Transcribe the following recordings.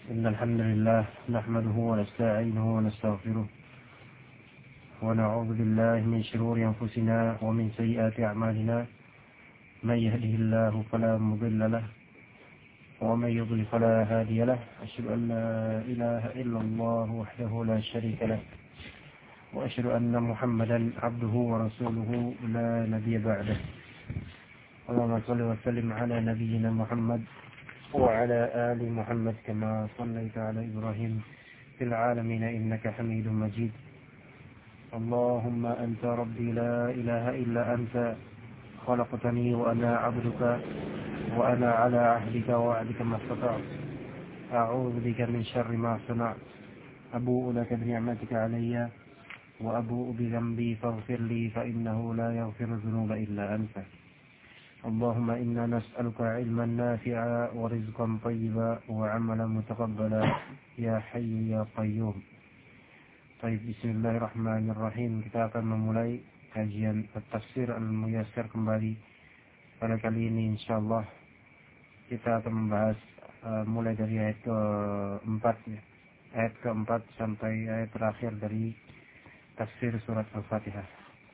إن الحمد لله نحمده ونستعينه ونستغفره ونعوذ بالله من شرور أنفسنا ومن سيئات أعمالنا. من يهده الله فلا مضل له ومن يضلل فلا هادي له. أشهد أن لا إله إلا الله وحده لا شريك له وأشهد أن محمدا عبده ورسوله لا نبي بعده. اللهم صل وسلم على نبينا محمد وعلى آل محمد كما صليت على إبراهيم في العالمين إنك حميد مجيد. اللهم أنت ربي لا إله إلا أنت خلقتني وأنا عبدك وأنا على عهدك ووعدك ما استطعت. أعوذ بك من شر ما صنعت. أبوء لك بنعمتك علي وأبوء بذنبي فاغفر لي فإنه لا يغفر الذنوب إلا أنت. اللهم إنا نسألك علما نافعا ورزقا طيبا وعملا متقبلا يا حي يا قيوم. Baik, bismillahirrahmanirrahim. Kita akan memulai kajian tafsir al-muyassar kembali. Pada kali ini insyaallah kita akan membahas mulai dari ayat keempat, ayat keempat sampai ayat terakhir dari tafsir surat Al-Fatihah.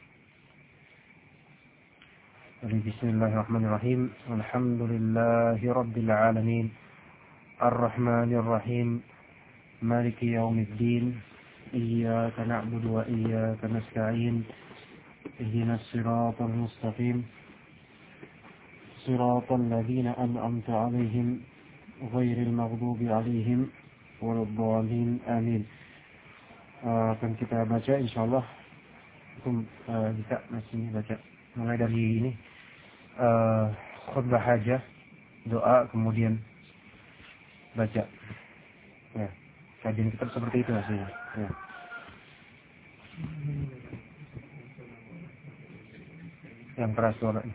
Bismillahirrahmanirrahim. Alhamdulillahi rabbil alamin. Ar-Rahmanir Rahim. Maliki yaumiddin. Iyyaka na'budu wa iyyaka nasta'in. Ihdinas siratal mustaqim. Siratal ladzina an'amta 'alaihim ghairil maghdubi 'alaihim waladdallin. Amin. Akan kita baca insyaallah. Bisa masih baca mulai dari ini khutbah hajah, doa, kemudian baca. Ya, kajian kita seperti itu hasilnya. Ya. Yang keras suaranya.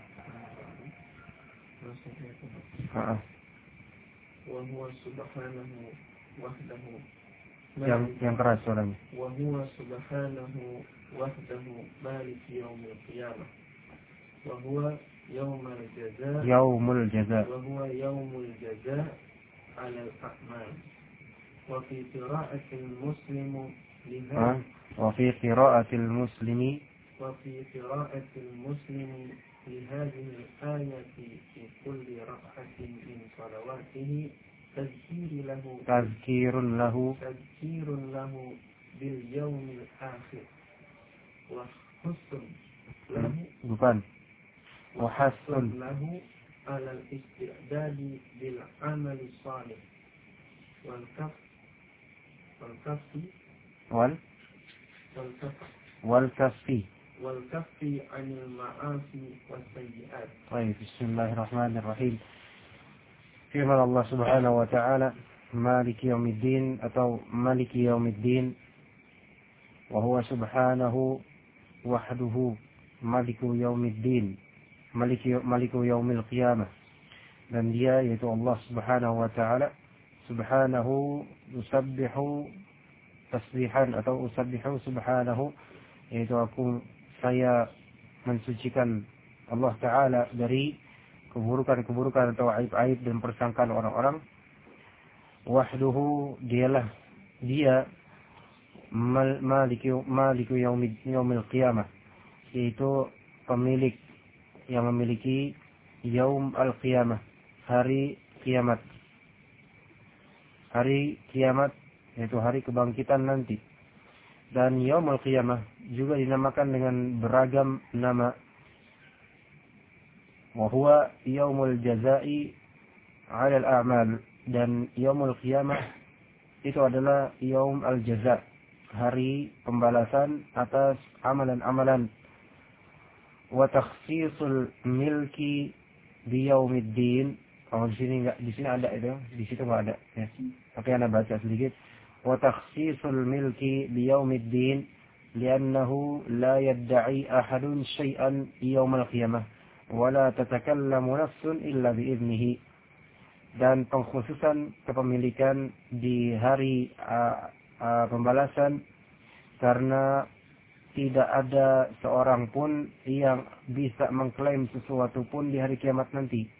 Yang keras suaranya. Wa huwa subhanahu wahdahu maliki yaumil qiyamah. Wa huwa yaumul jazaa. Yaumul jazaa. Wa huwa yaumul jazaa 'ala al-a'mal. Wa fi qira'atil muslimu lihadhihi وفي قراءة المسلم لهذه الآية في كل ركعة من صلواته تذكير له باليوم الآخر وحث له على الاستعداد بالعمل الصالح والكف عن المعاصي والسيئات. طيب، بسم الله الرحمن الرحيم. Firman Allah Subhanahu wa taala, Maliki yaumiddin atau Maliki yaumiddin, wa huwa subhanahu wahduhu Maliku yaumiddin, Maliku yaumil qiyamah. Dan dia yaitu Allah Subhanahu wa taala, subhanahu usabbihu tasbihan atau usabbihu subhanahu, yaitu saya mensucikan Allah taala dari keburukan-keburukan atau aib-aib dan persangkaan orang-orang. Wahduhu, dia maliku yaumil qiyamah, yaitu pemilik yang memiliki yaum al-qiyamah, hari kiamat. Hari kiamat yaitu hari kebangkitan nanti. Dan yaum al-qiyamah juga dinamakan dengan beragam nama. Wa huwa yaumul jazaa'i 'ala al-a'mal. Dan yaumul qiyamah itu adalah yaum al-jazaa, hari pembalasan atas amalan-amalan. Wa takhsisul milki bi yaumiddin. Kalau di sini enggak, di sini ada itu, di situ enggak ada ya. Tapi Anda baca sedikit. Wa takhsisul milki bi yaumiddin li'annahu la yadda'i ahadun syai'an yaumal qiyamah wa la tatakallamu nafsun illa bi idnihi. Dan pengkhususan kepemilikan di hari pembalasan, karena tidak ada seorang pun yang bisa mengklaim sesuatu pun di hari kiamat nanti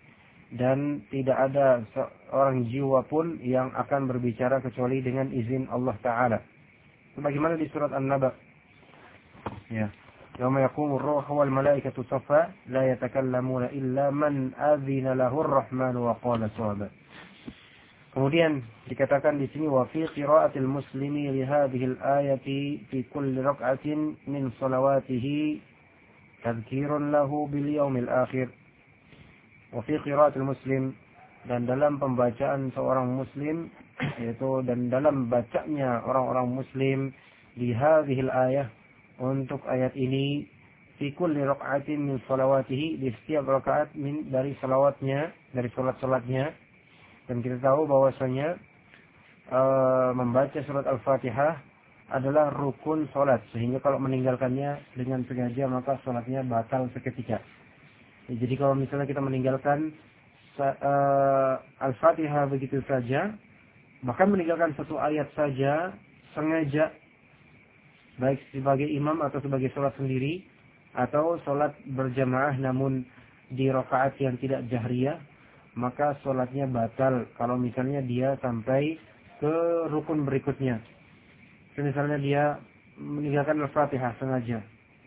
dan tidak ada seorang jiwa pun yang akan berbicara kecuali dengan izin Allah Ta'ala. Sebagaimana di surat An-Naba. Ya. Yawma yaqumur ruhu wal malaikatu saffa la yatakallamuna illa man adzina lahur rahmanu wa qala shawaba. Kemudian dikatakan di sini wa fi qira'atil muslimi li hadhihi al-ayati fi kulli rak'atin min salawatihi tadhkirun lahu bil yaumil akhir. Wa fi qira'atil muslim, dan dalam pembacaan seorang muslim, yaitu dan dalam bacanya orang-orang muslim di hadhihi al-ayah, untuk ayat ini, fi kulli rak'atin min salawatihi, di setiap rakaat dari salawatnya, dari salat-salatnya. Dan kita tahu bahwasanya membaca surat Al-Fatihah adalah rukun salat, sehingga kalau meninggalkannya dengan sengaja maka salatnya batal seketika. Jadi kalau misalnya kita meninggalkan Al-Fatihah begitu saja, bahkan meninggalkan satu ayat saja sengaja, baik sebagai imam atau sebagai sholat sendiri, atau sholat berjamaah namun di rakaat yang tidak jahriyah, maka sholatnya batal kalau misalnya dia sampai ke rukun berikutnya. Misalnya dia meninggalkan Al-Fatihah sengaja,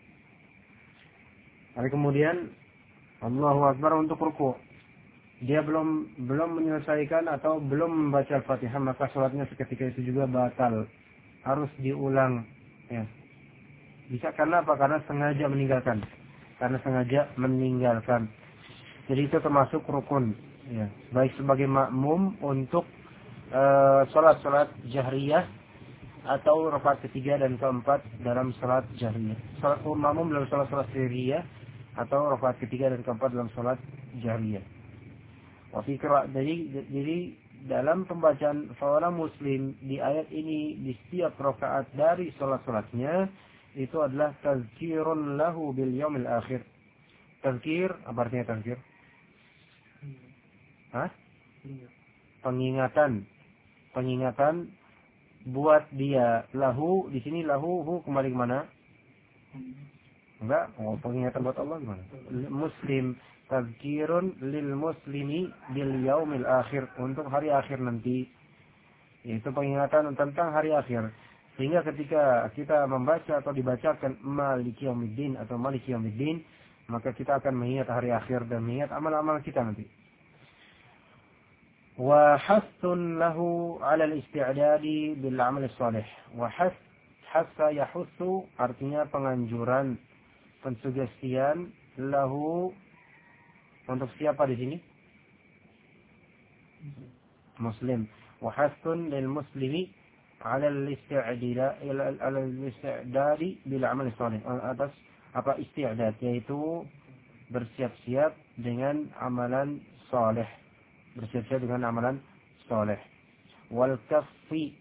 lalu kemudian Allahu Akbar untuk ruku', dia belum menyelesaikan atau belum membaca Al-Fatihah, maka sholatnya seketika itu juga batal, harus diulang. Ya. Bisa karena apa? Karena sengaja meninggalkan. Jadi itu termasuk rukun. Ya. Baik sebagai makmum untuk sholat jahriyah atau rakaat ketiga dan keempat dalam sholat jahriyah. Sholat makmum dalam sholat jahriyah atau rakaat ketiga dan keempat dalam sholat jahriyah. Jadi dalam pembacaan seorang muslim di ayat ini di setiap rakaat dari sholat-sholatnya itu adalah tazkirun lahu bil yaumil akhir. Tazkir, apa artinya tazkir? Hah? Pengingatan buat dia. Lahu, di sini lahu kembali ke mana? Enggak, pengingatan buat Allah gimana? Muslim, tazkirun lil muslimi bil yaumil akhir, untuk hari akhir nanti. Itu pengingatan tentang hari akhir. Sehingga ketika kita membaca atau dibacakan Maliki Yaumiddin atau Maliki Yaumiddin, maka kita akan mengingat hari akhir dan mengingat amal-amal kita nanti. Wa hasun lahu 'ala al-isti'dadi bil 'amal salih. Wa hassa yahussu artinya penganjuran, pensugestian, lahu untuk siapa di sini? Muslim. Wa hasun lil muslimi 'ala al-isti'dadi bil 'amal salih. Atas apa isti'dad, yaitu bersiap-siap dengan amalan saleh. Bersiap-siap dengan amalan saleh. Wal kaffi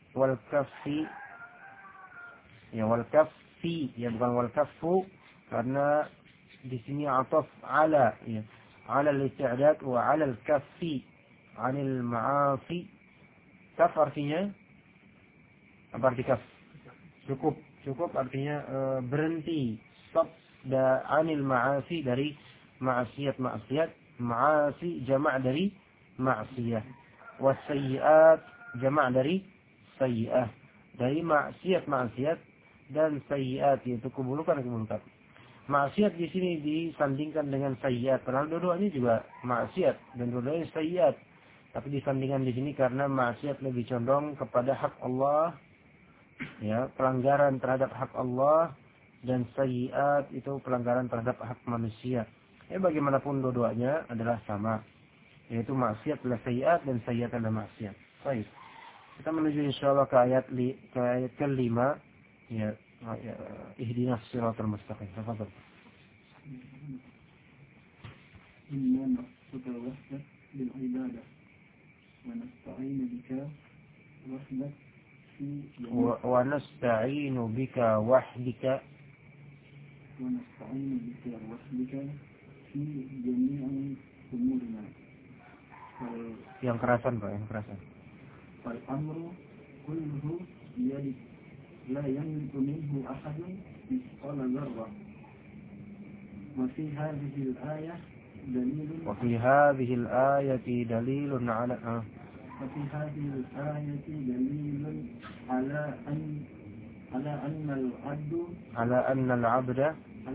ya, wal kaffi ya, bukan wal kaffu, karena di sini ataf ala, ya, ala al-isti'dad wa ala al-kaffi 'anil ma'asi. Kaf artinya apa arti kaf? Cukup artinya berhenti, stop, anil ma'asi, dari maksiat, ma'asi jamak dari maksiyah, wasayyi'at jamak dari sayyi'ah, dari maksiat dan sayyi'at, yaitu keburukan. Maksiat di sini disandingkan dengan sayyi'at, padahal dua-duanya juga maksiat dan dua-duanya sayyi'at, tapi disandingkan di sini karena maksiat lebih condong kepada hak Allah, ya, pelanggaran terhadap hak Allah, dan sayyi'at itu pelanggaran terhadap hak manusia. Ya, bagaimanapun dua-duanya adalah sama, yaitu maksiat adalah sayyi'at dan sayyi'at adalah maksiat. Baik. Kita menuju insyaallah ke ayat ke-5, ya, ihdinas siratal mustaqim. Tafadhal. Inna naqsuka wahdak bil ibadah wa nasta'inu bika wahdak wa nasta'inu bika wahdika fi jami'i umurina. Yang kerasan, Pak, yang kerasan. Fal amru kulluhu biyadik, la yamliku minhu ahadun mithqala dzarrah. Wa fi hadhihi al-ayah دليل وفي هذه الآية دليل على وفي هذه الآية دليل على أن العبد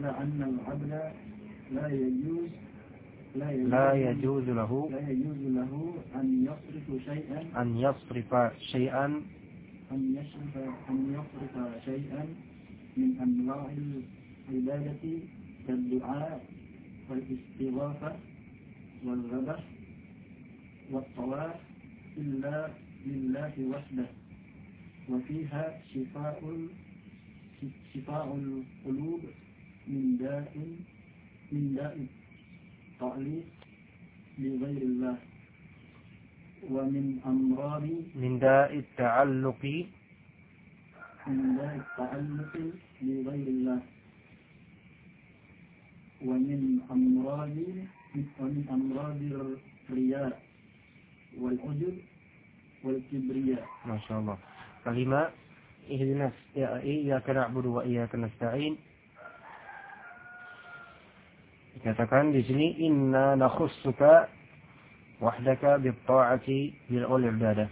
لا يجوز له أن يصرف شيئا من أنواع العبادة كالدعاء والاستغاثة والذبح والطواف إلا لله وحده، وفيها شفاء القلوب من داء التعليق بغير الله، ومن أمراض من داء التعلق بغير الله، ومن أمراض الرياء والعجب والكبرياء. ما شاء الله. كلمة إياك نعبد وإياك نستعين. Dikatakan di sini inna nakhussuka wahdaka bitta'ati bil ibadah.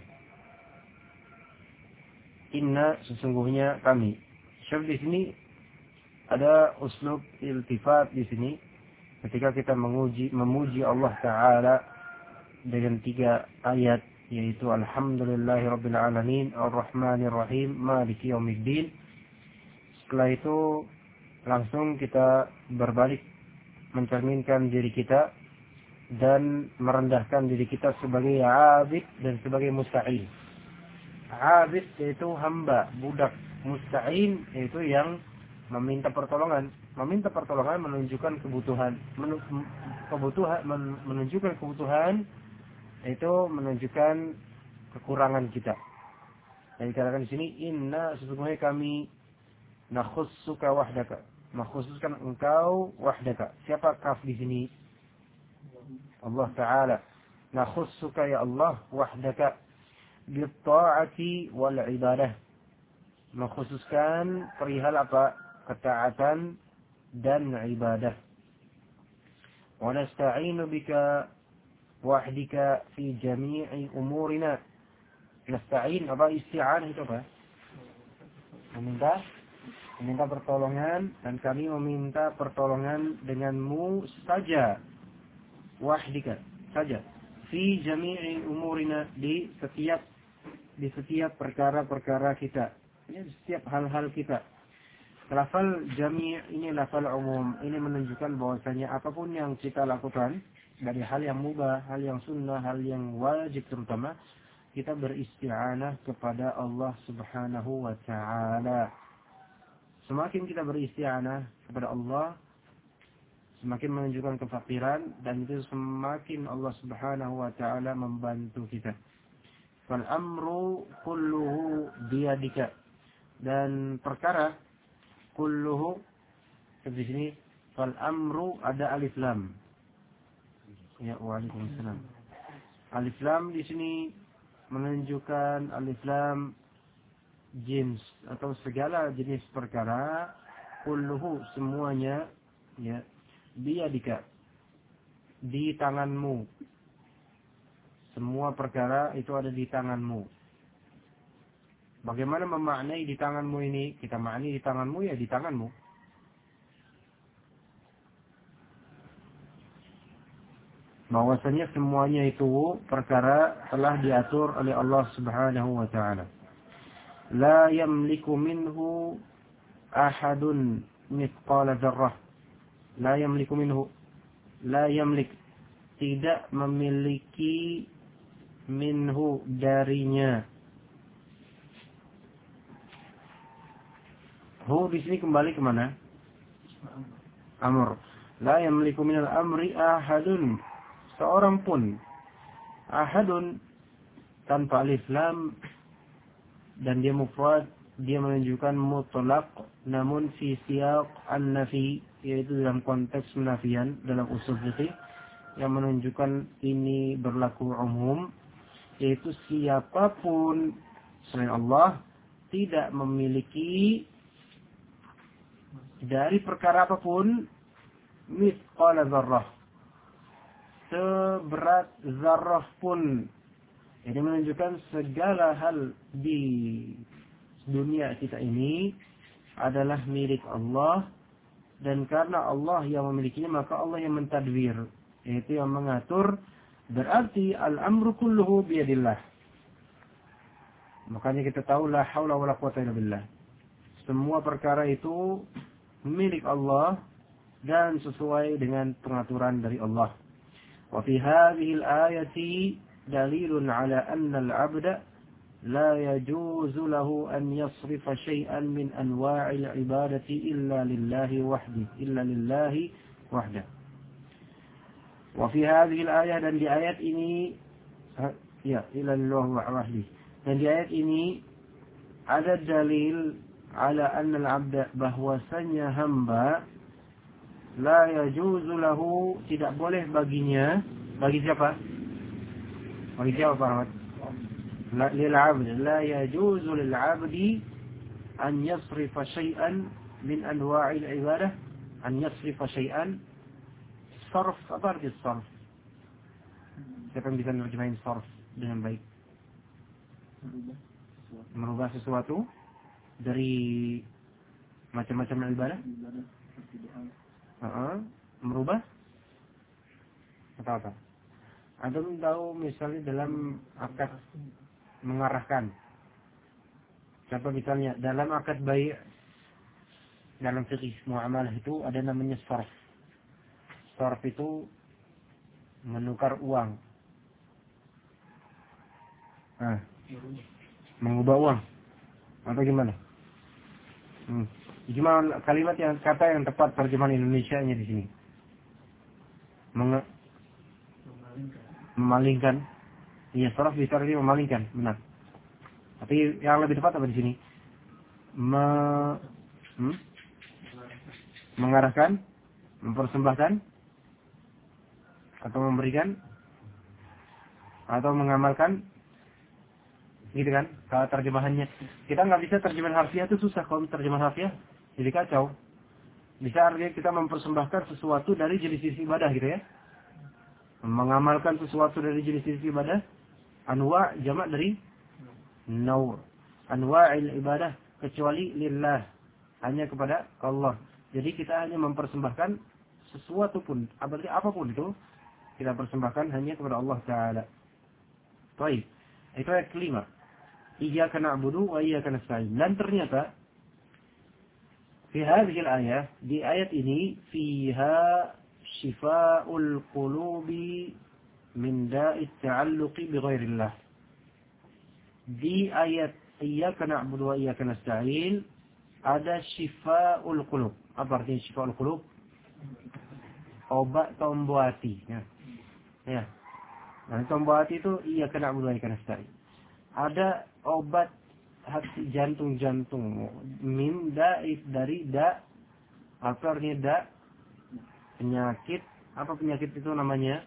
Inna sesungguhnya kami. Syekh di sini ada uslub iltifat di sini ketika kita memuji Allah Ta'ala dengan 3 ayat, yaitu alhamdulillahirabbil alamin arrahmanir rahim maliki yaumiddin. Setelah itu langsung kita berbalik mencerminkan diri kita dan merendahkan diri kita sebagai abid dan sebagai musta'in. Abid yaitu hamba, budak. Musta'in yaitu yang meminta pertolongan. Meminta pertolongan menunjukkan kebutuhan. Menunjukkan kebutuhan itu menunjukkan kekurangan kita. Dan dikatakan di sini inna sesungguhnya kami nakhussuka wahdaka, mengkhususkan engkau wahdaka. Siapa kaf di sini? Allah Ta'ala. Nakhussuka ya Allah wahdaka bitta'ati wal ibadah. Mengkhususkan perihal apa? Ketaatan dan ibadah. Wa nasta'inu bika wahdika fi jami'i umurina. Nasta'in apa? Isti'anah itu apa? Meminta pertolongan, dan kami meminta pertolongan denganmu saja, wahdika saja, fi jami'i umurina di setiap perkara-perkara kita, ini setiap hal-hal kita. Lafal jami' ini lafal umum, ini menunjukkan bahwasanya apapun yang kita lakukan dari hal yang mubah, hal yang sunnah, hal yang wajib terutama, kita beristi'anah kepada Allah Subhanahu wa Ta'ala. Semakin kita beristi'anah kepada Allah, semakin menunjukkan kefakiran, dan itu semakin Allah Subhanahu wa Ta'ala membantu kita. Fal amru kulluhu biyadika, dan perkara kulluhu di sini fal amru ada alif lam. Ya, waalaikumsalam. Alif lam di sini menunjukkan alif lam jins atau segala jenis perkara, kulluhu semuanya, ya, biyadika di tanganmu. Semua perkara itu ada di tanganmu. Bagaimana memaknai di tanganmu ini? Kita maknai di tanganmu ya di tanganmu. Bahwasanya semuanya itu perkara telah diatur oleh Allah Subhanahu wa Ta'ala. La yamliku minhu ahadun mithqala dzarrah. La yamliku minhu. La yamlik, tidak memiliki, minhu darinya. Hu di sini kembali ke mana? Amr. La yamliku minal amri ahadun, seorang pun. Ahadun tanpa alif lam dan dia mufrad, dia menunjukkan mutlaq, namun fi siyaq an-nafi, yaitu dalam konteks penafian dalam usul fikih, yang menunjukkan ini berlaku umum, yaitu siapapun selain Allah tidak memiliki dari perkara apapun mithqala dzarrah, seberat zarrah pun. Ini menunjukkan segala hal di dunia kita ini adalah milik Allah, dan karena Allah yang memilikinya maka Allah yang mentadbir, yaitu yang mengatur. Berarti al-amru kulluhu biyadillah. Makanya kita tahu la haula wala quwwata illa billah. Semua perkara itu milik Allah dan sesuai dengan pengaturan dari Allah. Wa fi hadhihi al-ayati dalilun ala anna al-'abda la yajuzu lahu an yasrifa shay'an min anwa'il ibadati illa lillahi wahdah. Wa fi hadhihi al-ayah, dan di ayat ini illa lillahi wahdah. Dan di ayat ini ada dalil ala anna al-'abda, bahwasanya hamba la yajuzu lahu, tidak boleh baginya. Bagi siapa? Bagi siapa Pak Ahmad? Lil 'abd la yajuzu lil 'abdi an yasrifa shay'an min anwa'il ibadah, an yasrifa shay'an. Sarf, apa arti sarf? Siapa yang bisa menerjemahin sarf dengan baik? Merubah sesuatu dari macam-macam ibadah. Merubah atau apa? Anda tahu misalnya dalam akad mengarahkan. Contoh misalnya dalam akad bai', dalam fikih muamalah itu ada namanya sarf. Sarf itu menukar uang. Mengubah uang atau gimana? Gimana kalimat kata yang tepat terjemahan Indonesianya di sini? Memalingkan. Iya, saraf bisa artinya memalingkan, benar. Tapi yang lebih tepat apa di sini? Mengarahkan, mempersembahkan, atau memberikan, atau mengamalkan. Gitu kan? Kalau terjemahannya kita nggak bisa terjemahan harfiah, itu susah. Kalau terjemahan harfiah jadi kacau. Bisa artinya kita mempersembahkan sesuatu dari jenis-jenis ibadah gitu ya. Mengamalkan sesuatu dari jenis-jenis ibadah. Anwa' jamak dari naw'. Anwa'il ibadah, kecuali lillah, hanya kepada Allah. Jadi kita hanya mempersembahkan sesuatu pun, berarti apapun itu kita persembahkan hanya kepada Allah Ta'ala. Baik. Itu ayat kelima. Iyyaka na'budu wa iyyaka nasta'in. Dan ternyata fi hadhihi al-ayah, di ayat ini fiha shifa'ul qulubi min da'it ta'alluqi bi ghairillah. Di ayat iyyaka na'budu wa iyyaka nasta'in ada shifa'ul qulub. Apa artinya shifa'ul qulub? Obat tombo hati. Ya. Nah, tombo hati itu iyyaka na'budu wa iyyaka nasta'in. Ada obat hati, jantung. Min da'it, dari da. Apa artinya da? Penyakit. Apa penyakit itu namanya?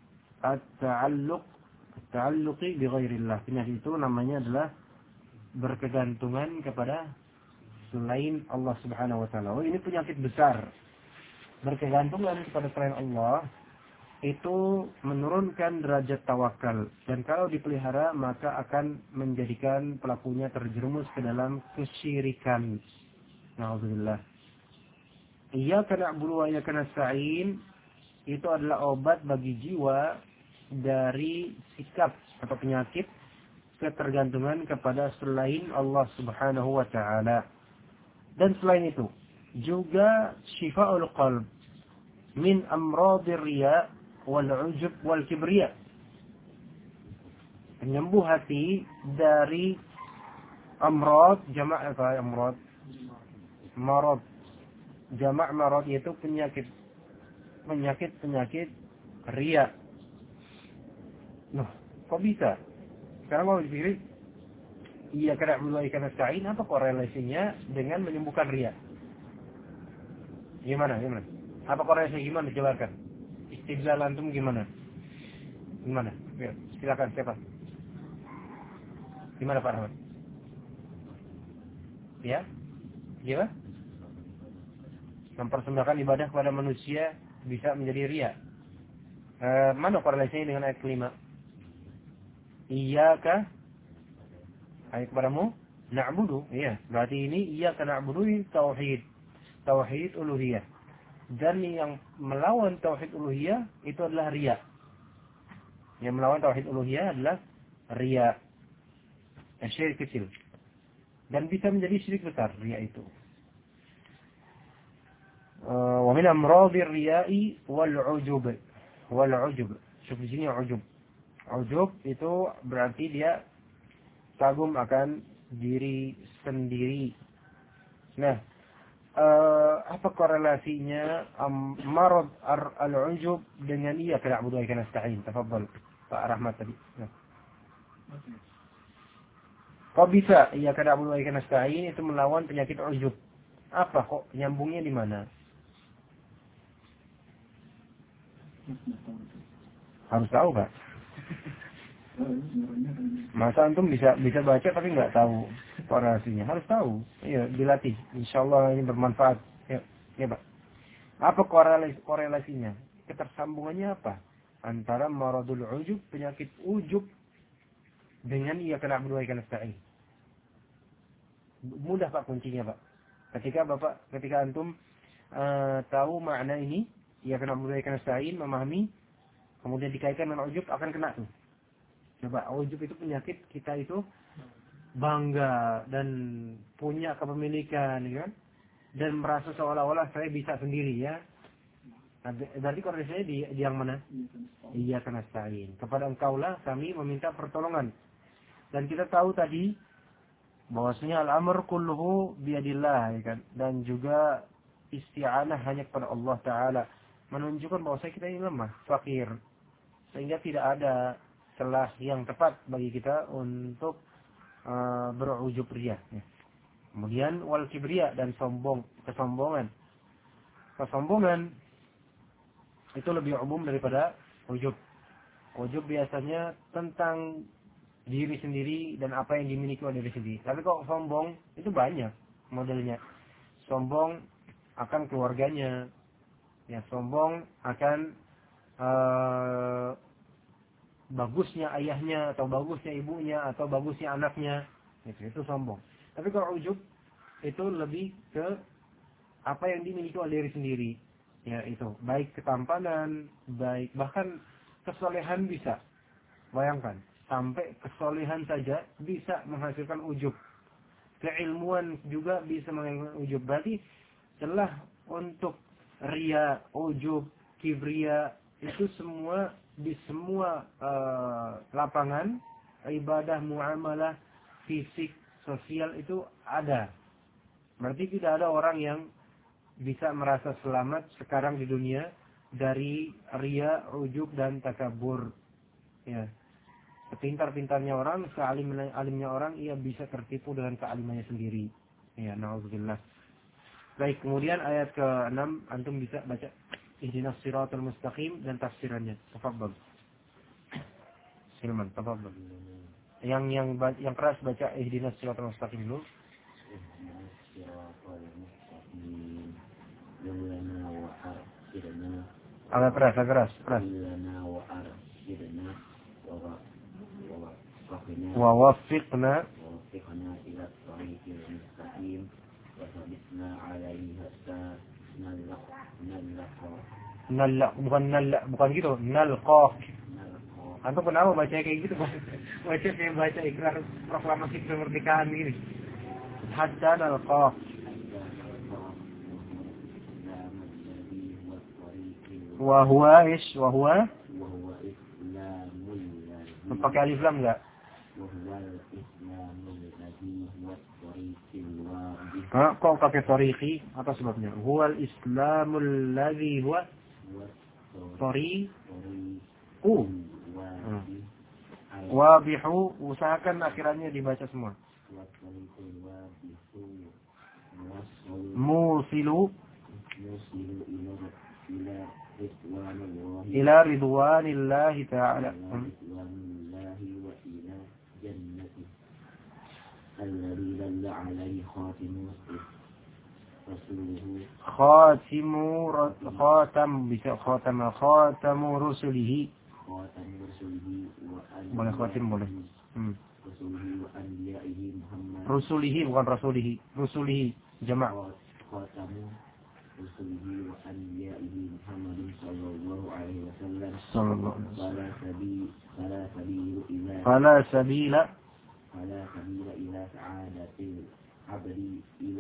At-ta'alluqi bi ghairillah. Penyakit itu namanya adalah berkegantungan kepada selain Allah Subhanahu wa taala. Oh, ini penyakit besar. Berkegantungan kepada selain Allah itu menurunkan derajat tawakal, dan kalau dipelihara maka akan menjadikan pelakunya terjerumus ke dalam kesyirikan. Na'udzubillah. Iyyaka na'budu wa iyyaka nasta'in itu adalah obat bagi jiwa dari sikap atau penyakit ketergantungan kepada selain Allah Subhanahu wa taala. Dan selain itu juga syifa'ul qalb min amradir riya wal 'ujub wal kibriya. Penyembuh hati dari amrad, jamak apa amrad? Marad. Jamak marad yaitu penyakit riya. Nah, kok bisa? Sekarang mau dipikir, iya kena mulai karena nasta'in, apa korelasinya dengan menyembuhkan riya? Gimana? Apa korelasinya, gimana? Jelaskan. Istidlal antum gimana? Ya, silakan, siapa? Gimana Pak Rahmat? Ya? Gimana? Mempersembahkan ibadah kepada manusia bisa menjadi riya. Mana korelasinya dengan ayat kelima? Iyyaka, ayat kepadamu na'budu. Iya, berarti ini iyyaka na'budu ini tauhid. Tauhid uluhiyah. Dan yang melawan tauhid uluhiyah itu adalah riya. Yang melawan tauhid uluhiyah adalah riya. Syirik kecil. Dan bisa menjadi syirik besar riya itu. Wa min amradhir riya'i wal 'ujub. Wal 'ujub. Syuf di sini 'ujub. Ujub itu berarti dia kagum akan diri sendiri. Nah, apa korelasinya marad al-ujub dengan iyyaka na'budu wa iyyaka nasta'in? Tafadhal Pak Rahmat tadi. Nah. Kok bisa iyyaka na'budu wa iyyaka nasta'in itu melawan penyakit ujub? Apa kok nyambungnya di mana? Harus tahu, Pak. Masa antum bisa baca tapi nggak tahu korelasinya? Harus tahu. Iya, dilatih. Insyaallah ini bermanfaat. Ya, Pak. Apa korelasinya? Ketersambungannya apa? Antara maradul ujub, penyakit ujub dengan iyyaka na'budu wa iyyaka nasta'in. Mudah, Pak, kuncinya, Pak. Ketika antum tahu makna ini, iyyaka na'budu wa iyyaka nasta'in, memahami, kemudian dikaitkan dengan ujub, akan kena tuh. Coba, ujub itu penyakit kita itu bangga dan punya kepemilikan, kan? Dan merasa seolah-olah saya bisa sendiri, ya. Nah, berarti korelasinya di yang mana? Iyyaka nasta'in. Kepada engkaulah kami meminta pertolongan. Dan kita tahu tadi bahwasanya al-amr kulluhu biyadillah, ya kan? Dan juga isti'anah hanya kepada Allah Ta'ala. Menunjukkan bahwa kita ini lemah, fakir. Sehingga tidak ada celah yang tepat bagi kita untuk berujub riya. Kemudian wal kibriya dan kesombongan. Kesombongan itu lebih umum daripada ujub. Ujub biasanya tentang diri sendiri dan apa yang dimiliki oleh diri sendiri. Tapi kok sombong itu banyak modelnya. Sombong akan keluarganya, ya, sombong akan bagusnya ayahnya atau bagusnya ibunya atau bagusnya anaknya, itu sombong. Tapi kalau ujub itu lebih ke apa yang dimiliki oleh diri sendiri, ya, itu baik ketampanan, baik bahkan kesolehan bisa. Bayangkan, sampai kesolehan saja bisa menghasilkan ujub. Keilmuan juga bisa menghasilkan ujub. Berarti celah untuk riya, ujub, kibria itu semua di semua lapangan ibadah, muamalah, fisik, sosial itu ada. Berarti tidak ada orang yang bisa merasa selamat sekarang di dunia dari riya, ujub dan takabur. Ya. Sepintar-pintarnya orang, sealim-alimnya orang, ia bisa tertipu dengan kealimannya sendiri. Ya, na'udzubillah. Baik, kemudian ayat ke-6 antum bisa baca ihdinas siratal mustaqim dan tafsirannya. Tafadhal. Silman, tafadhal. Yang keras baca ihdinas siratal mustaqim dulu. Agak keras. Wa waffiqna ila tariqil mustaqim wa thabitna 'alaihi hatta bukan gitu, nalqaq. Antum kenapa baca kayak gitu? Baca kayak baca ikrar proklamasi kemerdekaan gini. Hatta nalqaq. Wa huwa pakai alif lam enggak? Kok pakai tariqi? Apa sebabnya? Huwal islamul ladzi huwa tariqu. Wabihu, usahakan akhirannya dibaca semua. Musilu ila ridwanillahi ta'ala. الذي دل عليه خاتم المسلم khatam bisa khatamu rusulihi. Boleh khatim boleh. Rusulihi bukan rasulihi. Rusulihi jamak. rusulihi wa anbiya'ihi Muhammadin sallallahu alaihi wasallam fala sabila ila sa'adatil abdi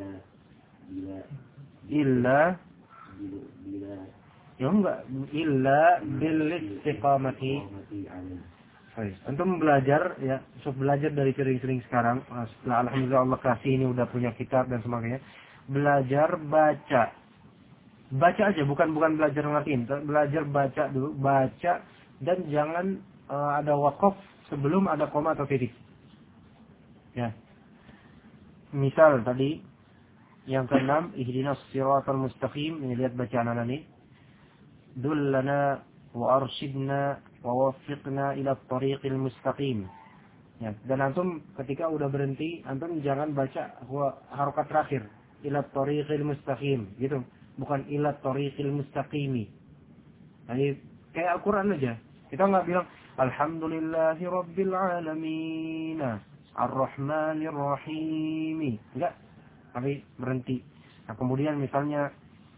illa bil istiqamati. Antum belajar ya, belajar dari sering-sering sekarang. Setelah alhamdulillah Allah kasih ini udah punya kitab dan sebagainya. Belajar baca aja, bukan belajar ngertiin. Belajar baca dulu, baca dan jangan ada wakaf sebelum ada koma atau titik. Ya. Misal tadi yang ke-6, ihdinas siratal mustaqim. Ini lihat bacaan anak ini. Dullana wa arshidna wa waffiqna ila tariqil mustaqim. Ya, dan antum ketika udah berhenti, antum jangan baca harokat terakhir ila tariqil mustaqim, gitu. Bukan ila tariqil mustaqimi. Jadi kayak Al-Qur'an aja. Kita enggak bilang alhamdulillahi rabbil alamin, arrahmanir rahim. Enggak. Tapi berhenti. Nah, kemudian misalnya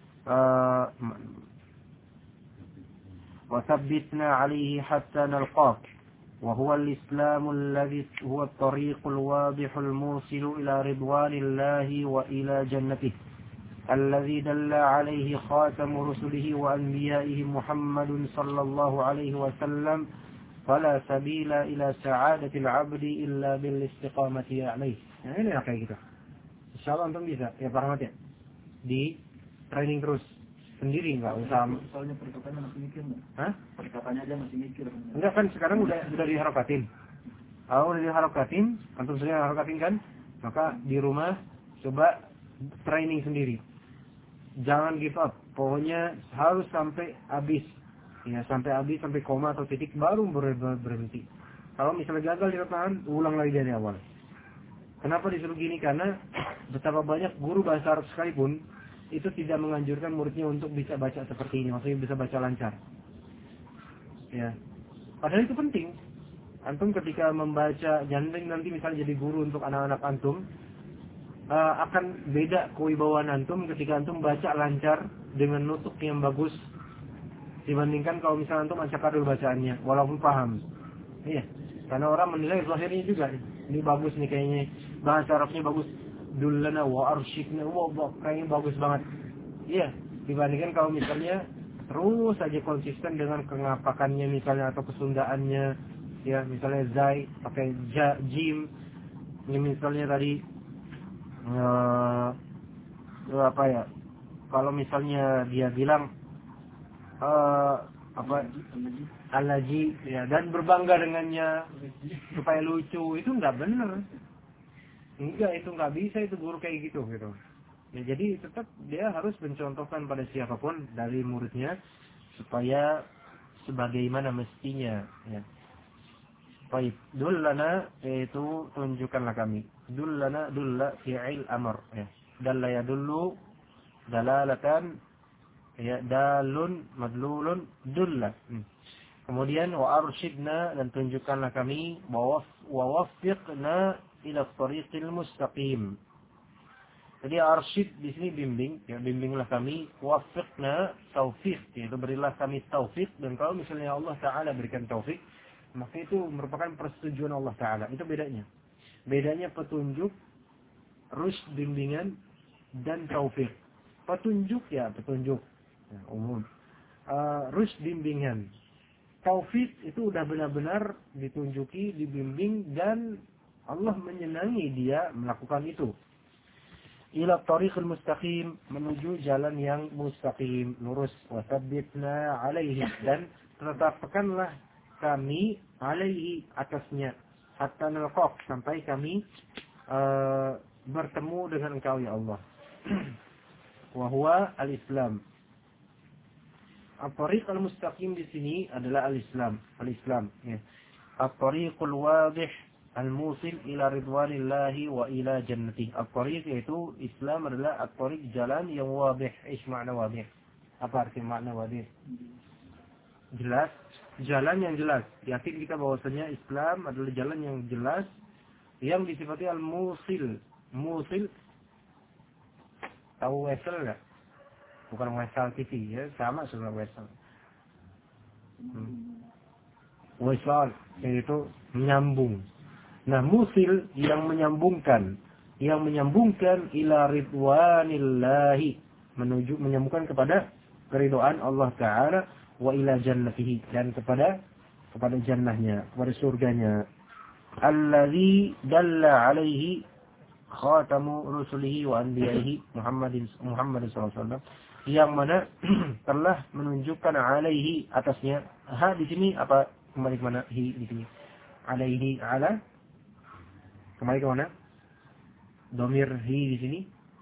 وثبتنا عليه حتى نلقاك وهو الإسلام الذي هو الطريق الواضح الموصل إلى رضوان الله وإلى جنته الذي دل عليه خاتم رسله وأنبيائه محمد صلى الله عليه وسلم فلا سبيل إلى سعادة العبد إلا بالاستقامة عليه. Nah, ini kayak gitu. Insyaallah antum bisa ya, Pak Rahmat ya. Di training terus. Sendiri enggak usah. Soalnya perkataannya masih mikir enggak? Hah? Perkataannya aja masih mikir. Enggak kan sekarang udah diharokatin. Kalau udah diharokatin, antum sering harokatin kan? Maka di rumah coba training sendiri. Jangan give up. Pokoknya harus sampai habis. Ya, sampai habis, sampai koma atau titik baru berhenti. Kalau misalnya gagal di lapangan, ulang lagi dari awal. Kenapa disuruh gini? Karena betapa banyak guru bahasa Arab sekalipun itu tidak menganjurkan muridnya untuk bisa baca seperti ini, maksudnya bisa baca lancar. Ya, padahal itu penting. Antum ketika membaca, jangan nanti misalnya jadi guru untuk anak-anak antum, akan beda kewibawaan antum ketika antum baca lancar dengan nutuk yang bagus dibandingkan kalau misalnya antum acak-adul bacaannya, walaupun paham. Iya, karena orang menilai zahirnya juga. Ini bagus nih kayaknya, bahasa Arabnya bagus. Dullana wa arshidna, kayaknya bagus banget. Iya, dibandingkan kalau misalnya terus saja konsisten dengan kengapakannya misalnya atau kesundaannya, ya misalnya zai pakai jim, ini misalnya tadi apa ya? Kalau misalnya dia bilang alaji ya, dan berbangga dengannya supaya lucu, itu nggak benar. Enggak, itu nggak bisa, itu guru kayak gitu. Ya, jadi tetap dia harus mencontohkan pada siapapun dari muridnya supaya sebagaimana mestinya. Ya. Baik, dullana yaitu tunjukkanlah kami. Dullana dulla fi'il amr. Ya. Dalla yadullu dalalatan, ya, dalun madlulun dulla. Kemudian wa arsyidna, dan tunjukkanlah kami, wa waffiqna ila tariqil mustaqim. Jadi arsyid di sini bimbing, ya, bimbinglah kami, waffiqna taufik, yaitu berilah kami taufik. Dan kalau misalnya Allah Taala berikan taufik, maka itu merupakan persetujuan Allah Taala. Itu bedanya. Bedanya petunjuk, rusyd bimbingan, dan taufik. Petunjuk ya petunjuk, ya, umum. Rusyd bimbingan. Taufik itu udah benar-benar ditunjuki, dibimbing, dan Allah menyenangi dia melakukan itu. Ila tariqil mustaqim, menuju jalan yang mustaqim, lurus. Wa tsabbitna alaihi, dan tetapkanlah kami alaihi, atasnya, hatta nalqaq, sampai kami bertemu dengan Engkau ya Allah. Wa huwa al-Islam. At-tariq al-mustaqim di sini adalah al-Islam. Al-Islam, ya. At-tariqul wadih al-musil ila ridwanillahi wa ila jannati. At-tariq yaitu Islam adalah at-tariq, jalan yang wadih. Ish makna wadih? Apa arti makna wadih? Jelas, jalan yang jelas. Yakin kita bahwasanya Islam adalah jalan yang jelas yang disifati al-musil. Musil, tahu wesel enggak? Bukan wesel TV ya, sama sebenarnya wesel. Wesel yaitu menyambung. Nah, musil yang menyambungkan ila ridwanillahi, menyambungkan kepada keridhaan Allah Ta'ala, wa ila jannatihi, dan kepada jannahnya, kepada surganya. Alladzi dalla alaihi khatamu rusulihi wa anbiya'ihi Muhammad SAW, yang mana telah menunjukkan alaihi, atasnya. Ha di sini apa, kembali ke mana? Hi di sini. Alaihi, ala, kembali ke mana? Domir hi di sini.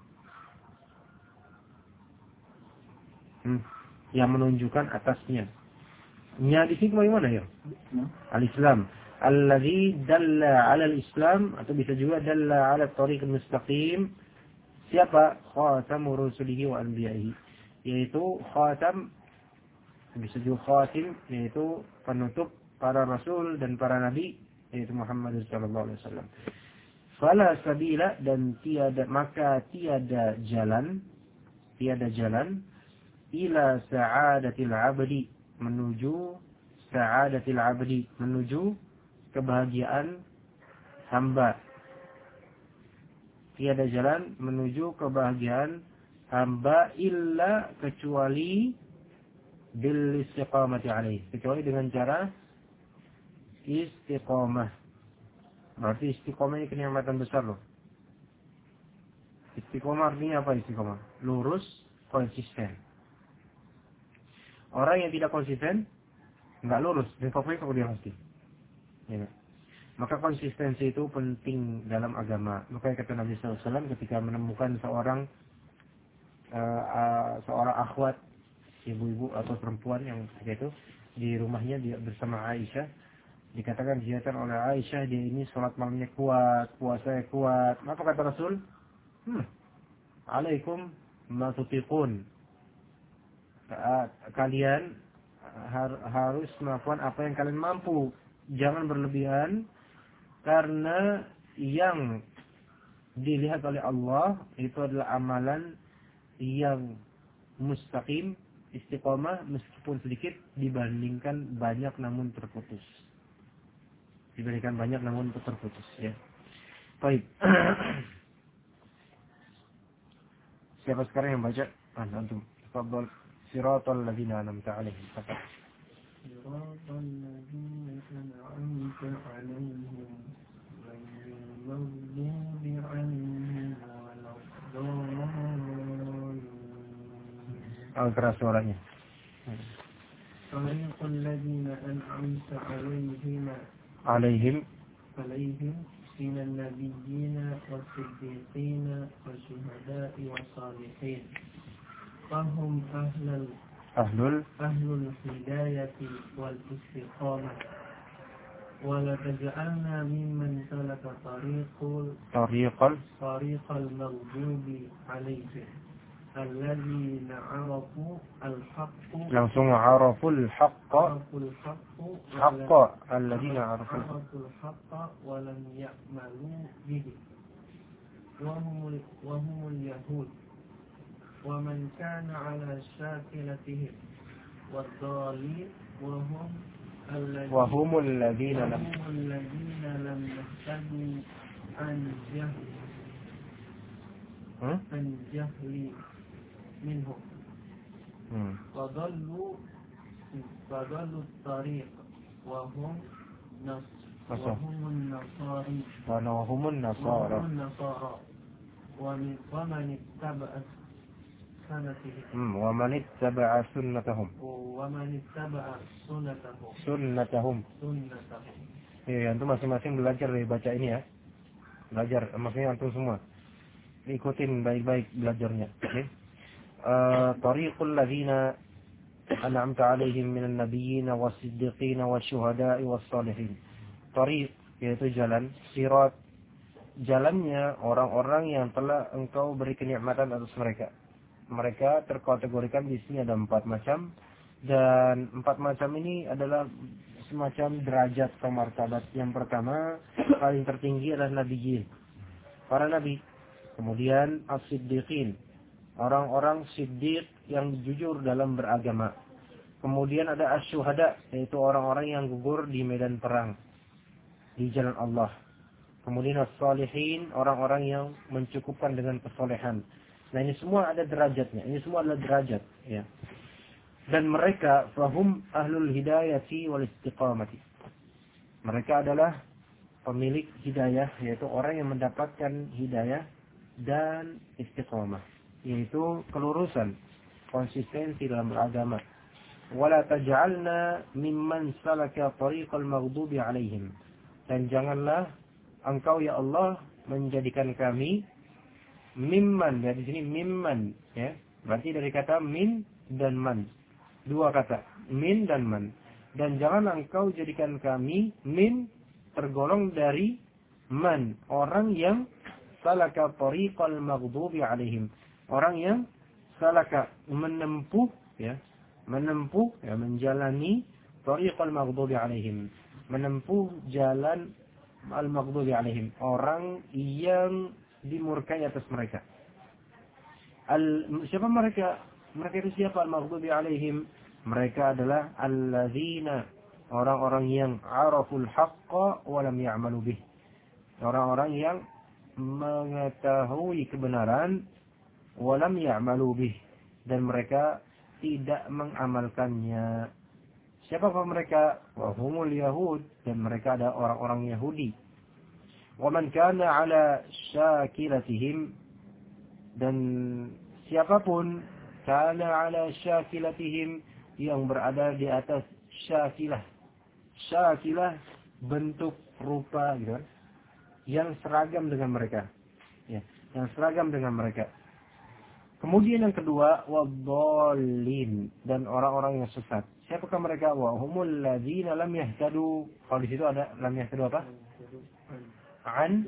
Yang menunjukkan atasnya. Nya di sini kembali mana ya? Al-Islam. Alladzi dalla 'ala al-Islam, atau bisa juga dalla 'ala at-tariq al-mustaqim. Siapa? Khatamu rusulihi wa anbiya'ihi. Yaitu khatam, bisa juga khatim, yaitu penutup para rasul dan para nabi, yaitu Muhammad sallallahu alaihi wasallam. Fala sabila, dan tiada jalan ila sa'adatil 'abdi, menuju kebahagiaan hamba. Tiada jalan menuju kebahagiaan hamba illa, kecuali bil istiqamati alaih, kecuali dengan cara istiqamah. Berarti istiqamah ini kenikmatan besar loh. Istiqamah artinya apa istiqamah? Lurus, konsisten. Orang yang tidak konsisten nggak lurus, dan pokoknya kalau dia pasti. Ya. Maka konsistensi itu penting dalam agama. Makanya kata Nabi SAW ketika menemukan seorang akhwat, ibu-ibu atau perempuan yang begitu di rumahnya dia bersama Aisyah, dikatakan dilihatkan oleh Aisyah, dia ini sholat malamnya kuat, puasanya kuat. Maka kata Rasul, alaikum ma tutiqun, kalian harus melakukan apa yang kalian mampu, jangan berlebihan, karena yang dilihat oleh Allah itu adalah amalan yang mustaqim, istiqomah, meskipun sedikit dibandingkan banyak namun terputus. Ya. Baik. Siapa sekarang yang baca? Antum. Tafadhal. Siratal ladzina an'amta 'alaihim. Siratal ladzina an'amta 'alaihim ghairil maghdubi 'alaihim waladdallin. Keras suaranya. Siratal ladzina an'amta 'alaihim من النبيين والصديقين والشهداء والصالحين فهم أهل الهداية والاستقامة ولا تجعلنا ممن سلك طريق المغضوب عليهم الذين عرفوا الحق الذين عرفوا الحق ولم يعملوا به وهم اليهود ومن كان على شاكلتهم والضالين وهم الذين لم يهتدوا عن جهل منهم فضلوا الطريق وهم النصارى ومن اتبع سنتهم Antum masing-masing belajar dari baca ini ya. Belajar, maksudnya antum semua ikutin baik-baik belajarnya. Okay? Tariqul ladzina an'amta 'alaihim minan nabiyyin was-siddiqin wasyuhada'i was-salihin. Tariq yaitu jalan sirat, jalannya orang-orang yang telah engkau beri kenikmatan atas mereka. Mereka terkategorikan di sini ada 4 macam, dan 4 macam ini adalah semacam derajat atau martabat. Yang pertama, paling tertinggi adalah nabiyyin, para nabi. Kemudian as-siddiqin, orang-orang siddiq yang jujur dalam beragama. Kemudian ada asy-syuhada, yaitu orang-orang yang gugur di medan perang di jalan Allah. Kemudian as-salihin, orang-orang yang mencukupkan dengan kesolehan. Nah, ini semua ada derajatnya. Ini semua adalah derajat, ya. Dan mereka fahum ahlul hidayati wal istiqamati. Mereka adalah pemilik hidayah, yaitu orang yang mendapatkan hidayah dan istiqamah, yaitu kelurusan, konsistensi dalam beragama. Wala taj'alna mimman salaka tariqal maghdubi 'alaihim. Dan janganlah engkau ya Allah menjadikan kami mimman, ya di sini mimman, ya. Berarti dari kata min dan man. 2 kata, min dan man. Dan janganlah engkau jadikan kami min tergolong dari man, orang yang salaka tariqal maghdubi 'alaihim. Orang yang salaka menempuh, ya. Menempuh, ya, menjalani tariqal maghdubi 'alaihim. Menempuh jalan al-maghdubi 'alaihim, orang yang dimurkai atas mereka. Siapa mereka? Mereka itu siapa al-maghdubi 'alaihim? Mereka adalah alladzina, orang-orang yang araful haqqa wa lam ya'malu bih. Orang-orang yang mengetahui kebenaran wa lam ya'malu bih, dan mereka tidak mengamalkannya. Siapakah mereka? Wa humul yahud, dan mereka ada orang-orang Yahudi. Wa man kana ala syakilatihim, dan siapapun kana ala syakilatihim, yang berada di atas syakilah. Syakilah bentuk rupa, gitu kan, yang seragam dengan mereka, ya, yang seragam dengan mereka. Kemudian yang kedua, wadhdallin, dan orang-orang yang sesat. Siapakah mereka? Wa humul ladzina lam yahtadu. Kalau di situ ada lam yahtadu apa? An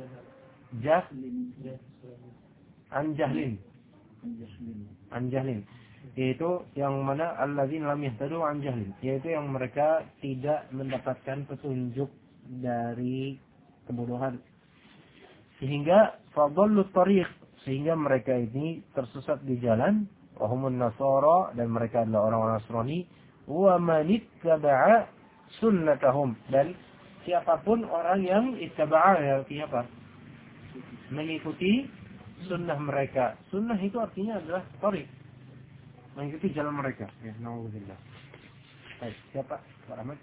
jahlin. An jahlin. Yaitu yang mana alladzina lam yahtadu an jahlin, yaitu yang mereka tidak mendapatkan petunjuk dari kebodohan. Sehingga fadallut tariq, sehingga mereka ini tersesat di jalan. Wa humun nasara, dan mereka adalah orang-orang Nasrani. Wa man ittaba'a sunnatahum, dan siapapun orang yang ittaba'a, artinya apa? Mengikuti sunnah mereka. Sunnah itu artinya adalah tariq, mengikuti jalan mereka. Ya, na'udzubillah. Baik, siapa? Pak Ahmad.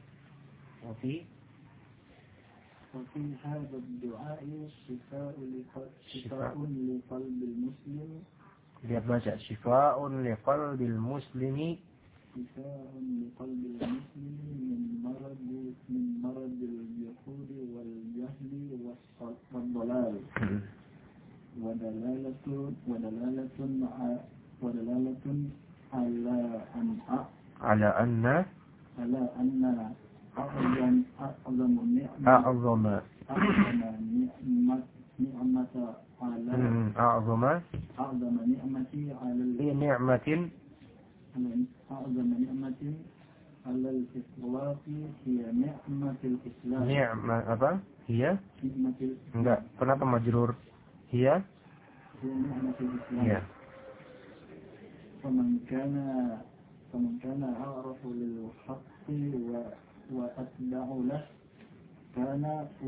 وفي هذا الدعاء شفاء لقلب المسلم. Dia baca syifa'un liqalbil muslimi. شفاء لقلب المسلم من مرض الجحود والجهل والضلال. ودلالة على أن أعظم نعمة على الإطلاق هي نعمة الإسلام. نعمة apa? Hiya? Enggak. Kenapa majrur? Hiya? نعمة الإسلام. Iya. فمن كان أعرف للحق وأتبع له كان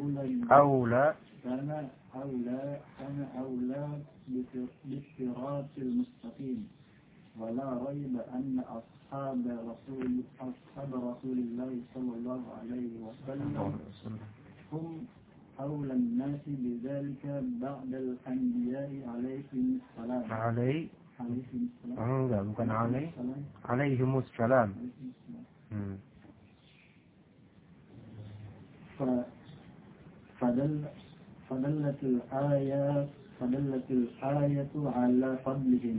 أولى بالصراط المستقيم. ولا ريب أن أصحاب رسول الله صلى الله عليه وسلم هم أولى الناس بذلك بعد الأنبياء عليهم السلام. Enggak, bukan alaihimus salam. فدلت الآية على فضلهم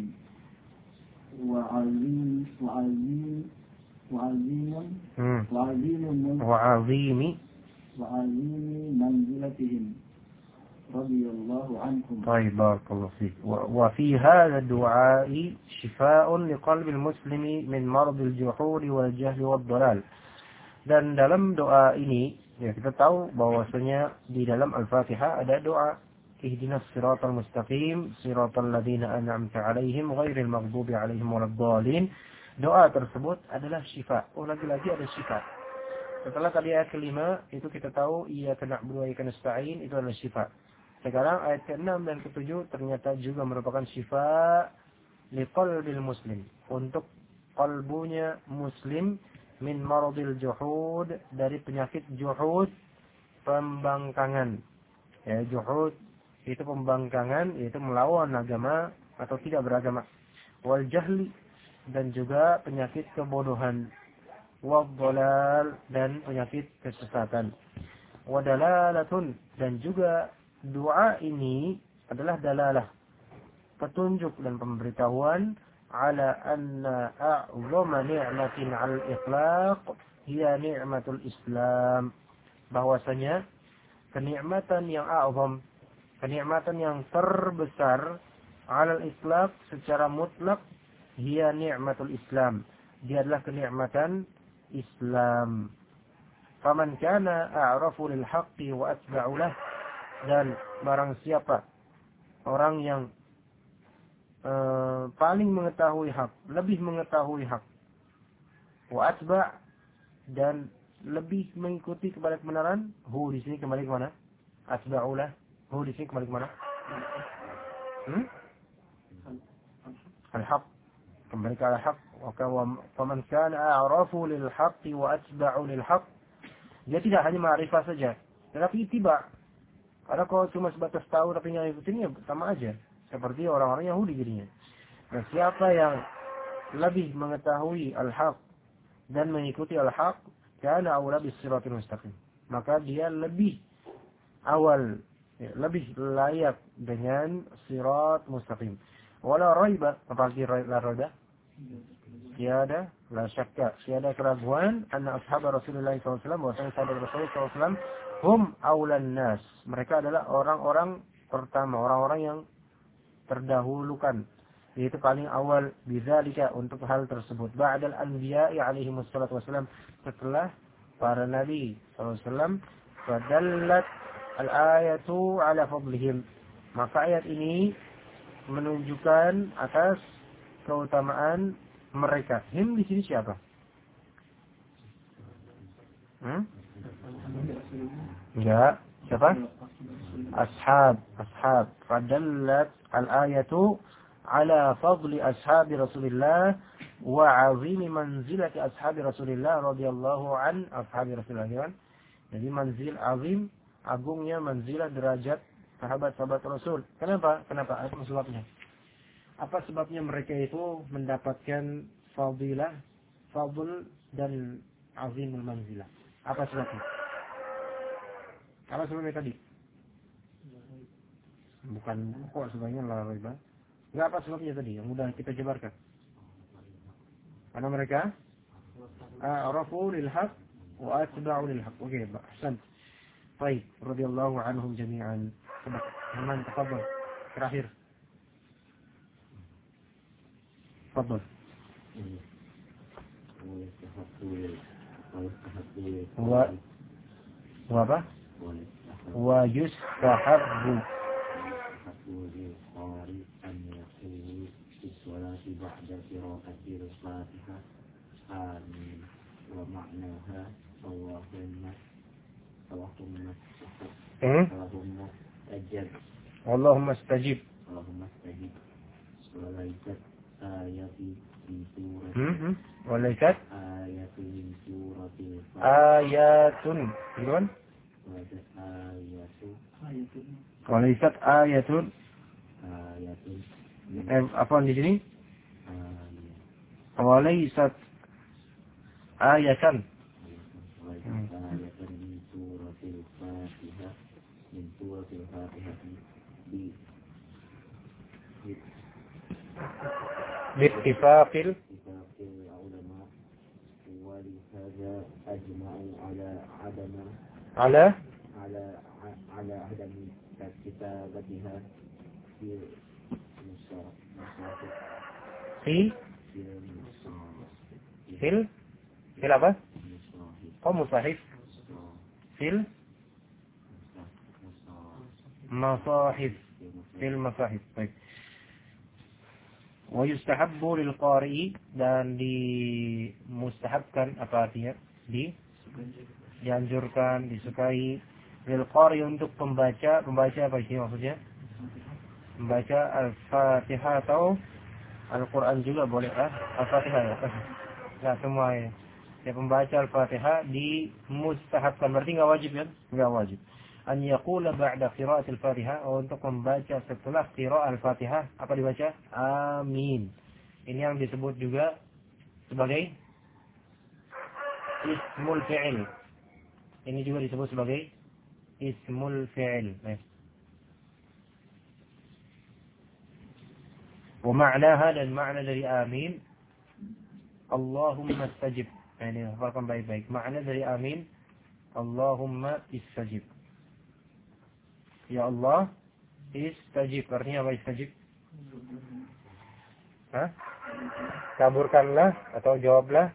وعظيم وعظيم منزلتهم رضي الله عنهم. طيب بارك الله فيك. وفي هذا الدعاء شفاء لقلب المسلم من مرض الجحود والجهل والضلال. Dan dalam doa ini ya kita tahu bahwasanya di dalam Al-Fatihah ada doa ihdinas siratal mustaqim siratal ladzina an'amta 'alaihim ghairil maghdubi 'alaihim waladdallin. Doa tersebut adalah syifa. Lagi-lagi ada syifa. Setelah tadi ayat kelima itu kita tahu iyyaka na'budu wa iyyaka nasta'in itu adalah syifa. Sekarang ayat ke-6 dan ke-7 ternyata juga merupakan syifa liqalbil muslim, untuk kalbunya muslim, min maradil juhud, dari penyakit juhud, pembangkangan. Ya, juhud itu pembangkangan, yaitu melawan agama atau tidak beragama. Wal jahli, dan juga penyakit kebodohan. Wal dhalal, dan penyakit kesesatan. Wadalalatun, dan juga doa ini adalah dalalah, petunjuk dan pemberitahuan ala anna a'zama ni'matin 'alal itlaq hiya ni'matul Islam, bahwasanya kenikmatan yang a'zam, kenikmatan yang terbesar 'alal itlaq secara mutlak, hiya ni'matul Islam, dia adalah kenikmatan Islam. Faman kana a'rafu lil haqqi wa atba'u lahu, dan barang siapa orang yang paling mengetahui hak, lebih mengetahui hak, wa atba', dan lebih mengikuti kepada kebenaran, hu di sini kembali ke mana? Atba'ulah, hu di sini kembali ke mana? Al-haq, kembali ke al-haq. Wa faman kana a'rafu lil haqqi wa atba'u lil haqq, dia tidak hanya ma'rifah saja, tetapi ittiba'. Karena kalau cuma sebatas tahu tapi nggak ikutin, ya sama aja seperti orang-orang Yahudi jadinya. Nah, siapa yang lebih mengetahui al-haq dan mengikuti al-haq, kana aula bis-siratil mustaqim, maka dia lebih awal, ya, lebih layak dengan sirat mustaqim. Wala raiba, apa arti la raiba? Tiada, la syakka, tiada keraguan, anna ashab Rasulullah SAW, bahwasanya sahabat Rasulullah SAW, hum aulan nas, mereka adalah orang-orang pertama, orang-orang yang terdahulukan, yaitu paling awal, bidzalika, untuk hal tersebut, ba'dal anbiya'i alaihi wassalatu wassalam, setelah para nabi SAW. Fadallat al-ayatu ala fadlihim, maka ayat ini menunjukkan atas keutamaan mereka. Him di sini siapa? Enggak. Siapa? Ashab. Fadallat al-ayatu ala fadli ashabi Rasulillah wa 'azimi manzilati ashabi Rasulillah radhiyallahu an ashabi Rasulillah. Jadi manzil azim, agungnya manzilah derajat sahabat-sahabat Rasul. Kenapa? Apa sebabnya? Apa sebabnya mereka itu mendapatkan fadilah, fadl dan azimul manzilah? Apa sebabnya? Apa sebabnya tadi? Bukan kok sebabnya la riba. Enggak, apa sebabnya tadi yang mudah kita jabarkan? Karena mereka arafu lil haq wa atba'u lil haq. Oke, ahsan. Baik, radhiyallahu anhum jami'an. Teman, tafadhal. Terakhir. Tafadhal. Wa apa? Wa yustahabbu أن يقول في الصلاة بعد قراءة الفاتحة آمين ومعناها اللهم استجب وليست آية من سورة وليست آية من سورة آيات وليست آية apa di sini? Walaysat ayatan. Bittifaqil ulama, ولهذا أجمعوا على عدم على على عدم كتابتها في المصاحف في apa? Oh, musahif. Fil masahif. Fil masahif. Baik. Wa yustahabbu lil qari'i, dan dimustahabkan, apa artinya? Dianjurkan, disukai lil qari, untuk pembaca apa sih maksudnya? Membaca Al-Fatihah atau Al-Quran juga boleh, Al-Fatihah ya. Nah, semua ya. Pembaca Al-Fatihah dimustahabkan, berarti enggak wajib kan? Enggak wajib. An yaqula ba'da qira'at Al-Fatihah, untuk membaca setelah qira'at Al-Fatihah, apa dibaca? Amin. Ini yang disebut juga sebagai ismul fi'il. Ini juga disebut sebagai ismul fi'il. Wa ma'naha, dan makna dari amin, Allahumma istajib. Ini hafalkan baik-baik. Makna dari amin, Allahumma istajib. Ya Allah, istajib. Artinya apa istajib? Kabulkanlah atau jawablah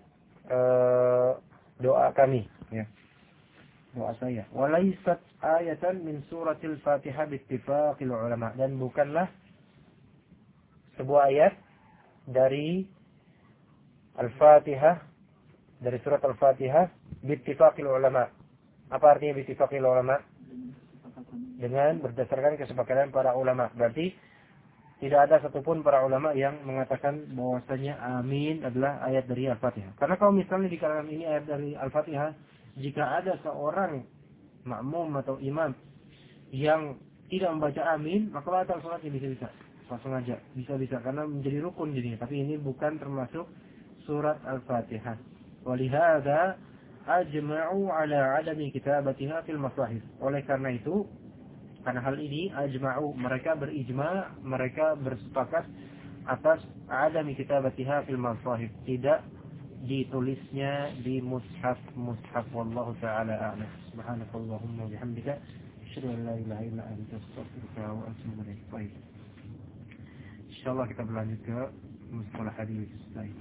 doa kami. Ya. Doa saya. Walaysat ayatan min suratil Fatihah bittifaqil ulama. Dan bukanlah sebuah ayat dari Al-Fatihah, dari surat Al-Fatihah, bittifaqil ulama. Apa artinya bittifaqil ulama? Dengan berdasarkan kesepakatan para ulama. Berarti tidak ada satupun para ulama yang mengatakan bahwasanya amin adalah ayat dari Al-Fatihah. Karena kalau misalnya di kalangan ini ayat dari Al-Fatihah, jika ada seorang makmum atau imam yang tidak membaca amin, maka batal salatnya, bisa-bisa. Langsung aja, bisa-bisa, karena menjadi rukun jadinya. Tapi ini bukan termasuk surat Al-Fatihah. Walihada ajma'u ala adami kitabatiha fil masahif. Oleh karena itu, karena hal ini, ajma'u, mereka berijma', mereka bersepakat atas adami kitabatiha fil masahif, tidak ditulisnya di mushaf. Wallahu ta'ala a'lam. Subhanakallahumma bihamdika asyhadu an la ilaha illa anta astaghfiruka wa atubu ilaik. Baik. Insyaallah kita berlanjut ke mustalah hadis lain.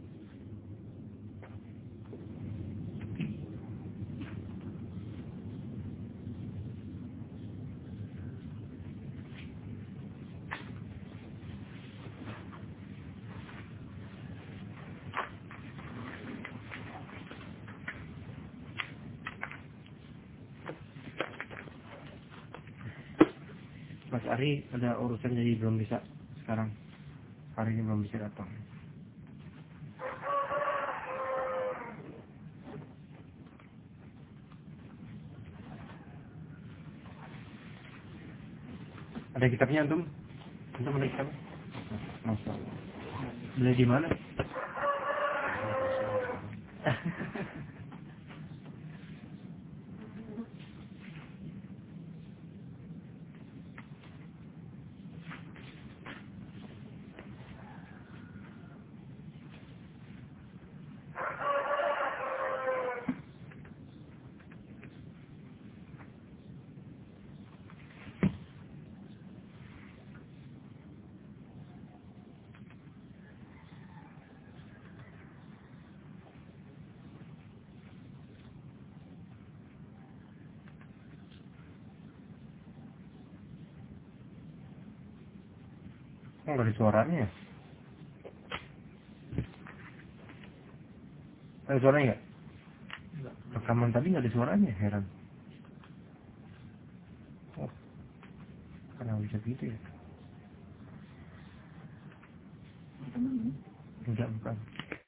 Mas Ari ada urusan, jadi belum bisa sekarang. Hari ini belum bisa datang. Ada kitabnya antum? Antum ada kitab? Masya Allah. Beli di mana? Nggak ada suaranya. Ada suaranya nggak? Rekaman tadi nggak ada suaranya, heran. Oh, kenapa bisa gitu ya? Enggak, bukan.